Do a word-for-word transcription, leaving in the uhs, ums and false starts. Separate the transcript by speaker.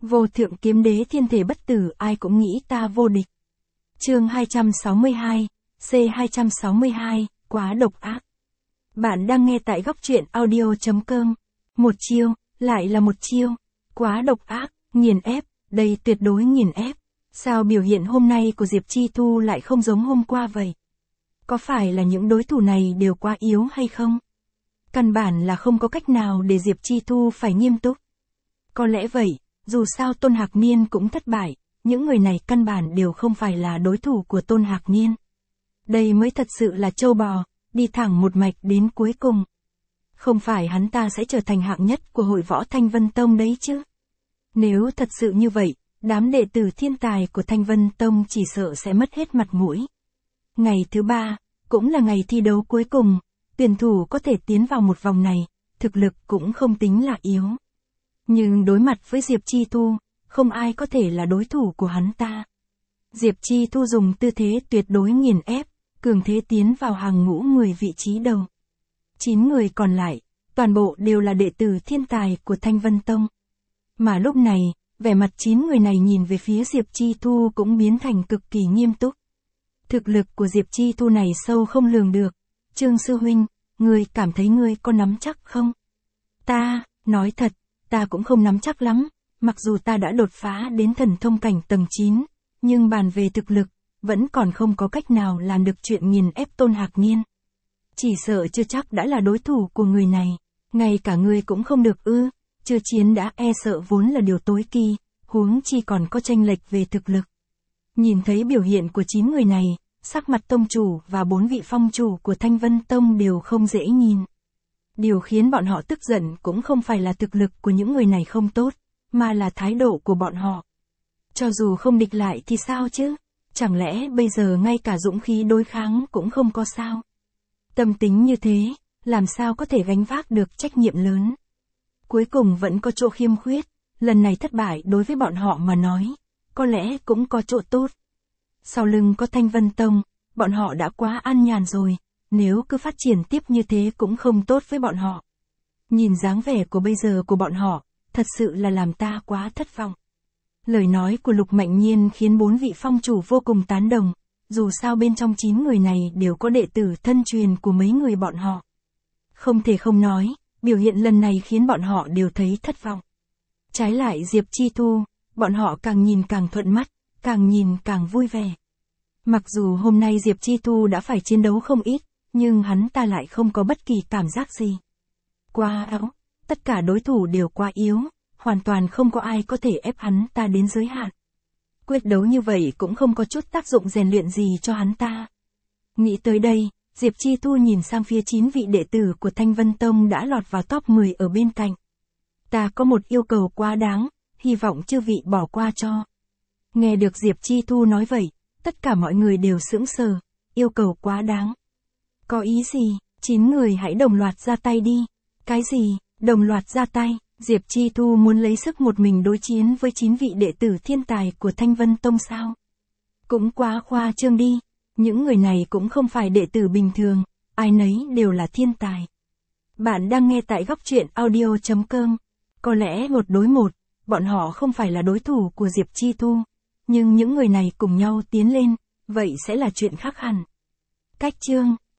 Speaker 1: Vô thượng kiếm đế thiên thể bất tử, ai cũng nghĩ ta vô địch. Chương hai trăm sáu mươi hai, C hai trăm sáu mươi hai, quá độc ác. Bạn đang nghe tại góc truyện audio.com. Một chiêu, lại là một chiêu. Quá độc ác, nghiền ép, đây tuyệt đối nghiền ép. Sao biểu hiện hôm nay của Diệp Chi Thu lại không giống hôm qua vậy? Có phải là những đối thủ này đều quá yếu hay không? Căn bản là không có cách nào để Diệp Chi Thu phải nghiêm túc. Có lẽ vậy, dù sao Tôn Hạc Niên cũng thất bại, những người này căn bản đều không phải là đối thủ của Tôn Hạc Niên. Đây mới thật sự là trâu bò, đi thẳng một mạch đến cuối cùng. Không phải hắn ta sẽ trở thành hạng nhất của hội võ Thanh Vân Tông đấy chứ? Nếu thật sự như vậy, đám đệ tử thiên tài của Thanh Vân Tông chỉ sợ sẽ mất hết mặt mũi. Ngày thứ ba, cũng là ngày thi đấu cuối cùng, tuyển thủ có thể tiến vào một vòng này, thực lực cũng không tính là yếu. Nhưng đối mặt với Diệp Chi Thu, không ai có thể là đối thủ của hắn ta. Diệp Chi Thu dùng tư thế tuyệt đối nghiền ép, cường thế tiến vào hàng ngũ mười vị trí đầu. chín người còn lại, toàn bộ đều là đệ tử thiên tài của Thanh Vân Tông. Mà lúc này, vẻ mặt chín người này nhìn về phía Diệp Chi Thu cũng biến thành cực kỳ nghiêm túc. Thực lực của Diệp Chi Thu này sâu không lường được. Trương sư huynh, ngươi cảm thấy ngươi có nắm chắc không? Ta, nói thật, ta cũng không nắm chắc lắm, mặc dù ta đã đột phá đến thần thông cảnh tầng chín, nhưng bàn về thực lực, vẫn còn không có cách nào làm được chuyện nghiền ép Tôn Hạc Niên. Chỉ sợ chưa chắc đã là đối thủ của người này, ngay cả ngươi cũng không được ư, chưa chiến đã e sợ vốn là điều tối kỳ, huống chi còn có chênh lệch về thực lực. Nhìn thấy biểu hiện của chín người này, sắc mặt tông chủ và bốn vị phong chủ của Thanh Vân Tông đều không dễ nhìn. Điều khiến bọn họ tức giận cũng không phải là thực lực của những người này không tốt, mà là thái độ của bọn họ. Cho dù không địch lại thì sao chứ? Chẳng lẽ bây giờ ngay cả dũng khí đối kháng cũng không có sao? Tâm tính như thế, làm sao có thể gánh vác được trách nhiệm lớn? Cuối cùng vẫn có chỗ khiêm khuyết, lần này thất bại đối với bọn họ mà nói, có lẽ cũng có chỗ tốt. Sau lưng có Thanh Vân Tông, bọn họ đã quá an nhàn rồi, nếu cứ phát triển tiếp như thế cũng không tốt với bọn họ. Nhìn dáng vẻ của bây giờ của bọn họ, thật sự là làm ta quá thất vọng. Lời nói của Lục Mạnh Nhiên khiến bốn vị phong chủ vô cùng tán đồng, dù sao bên trong chín người này đều có đệ tử thân truyền của mấy người bọn họ. Không thể không nói, biểu hiện lần này khiến bọn họ đều thấy thất vọng. Trái lại Diệp Chi Thu, bọn họ càng nhìn càng thuận mắt, càng nhìn càng vui vẻ. Mặc dù hôm nay Diệp Chi Thu đã phải chiến đấu không ít, nhưng hắn ta lại không có bất kỳ cảm giác gì. Quá áo, tất cả đối thủ đều quá yếu, hoàn toàn không có ai có thể ép hắn ta đến giới hạn. Quyết đấu như vậy cũng không có chút tác dụng rèn luyện gì cho hắn ta. Nghĩ tới đây, Diệp Chi Thu nhìn sang phía chín vị đệ tử của Thanh Vân Tông đã lọt vào top mười ở bên cạnh. Ta có một yêu cầu quá đáng, hy vọng chư vị bỏ qua cho. Nghe được Diệp Chi Thu nói vậy, tất cả mọi người đều sững sờ, yêu cầu quá đáng. Có ý gì? Chín người hãy đồng loạt ra tay đi. Cái gì? Đồng loạt ra tay? Diệp Chi Thu muốn lấy sức một mình đối chiến với chín vị đệ tử thiên tài của Thanh Vân Tông sao? Cũng quá khoa trương đi. Những người này cũng không phải đệ tử bình thường, ai nấy đều là thiên tài. Bạn đang nghe tại góc truyện audio.com. Có lẽ một đối một, bọn họ không phải là đối thủ của Diệp Chi Thu. Nhưng những người này cùng nhau tiến lên, vậy sẽ là chuyện khác hẳn. Cách chương